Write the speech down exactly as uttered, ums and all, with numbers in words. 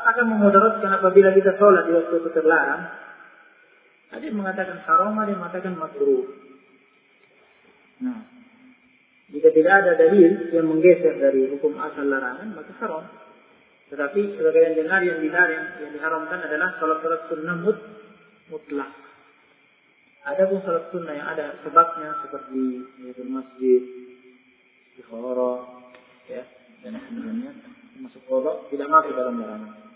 akan memudaratkan apabila kita sholat di waktu itu terlarang. Ada yang mengatakan haram, ada yang mengatakan makruh. Nah, jika tidak ada dalil yang menggeser dari hukum asal larangan, maka haram. Tetapi sebagian dengar yang dilarang, yang diharamkan adalah sholat-sholat sunnah mut, mutlak. Ada pun sholat sunnah yang ada sebabnya seperti di masjid, istikharah, ya, dan sebagainya, masuk qada tidak masuk dalam larangan.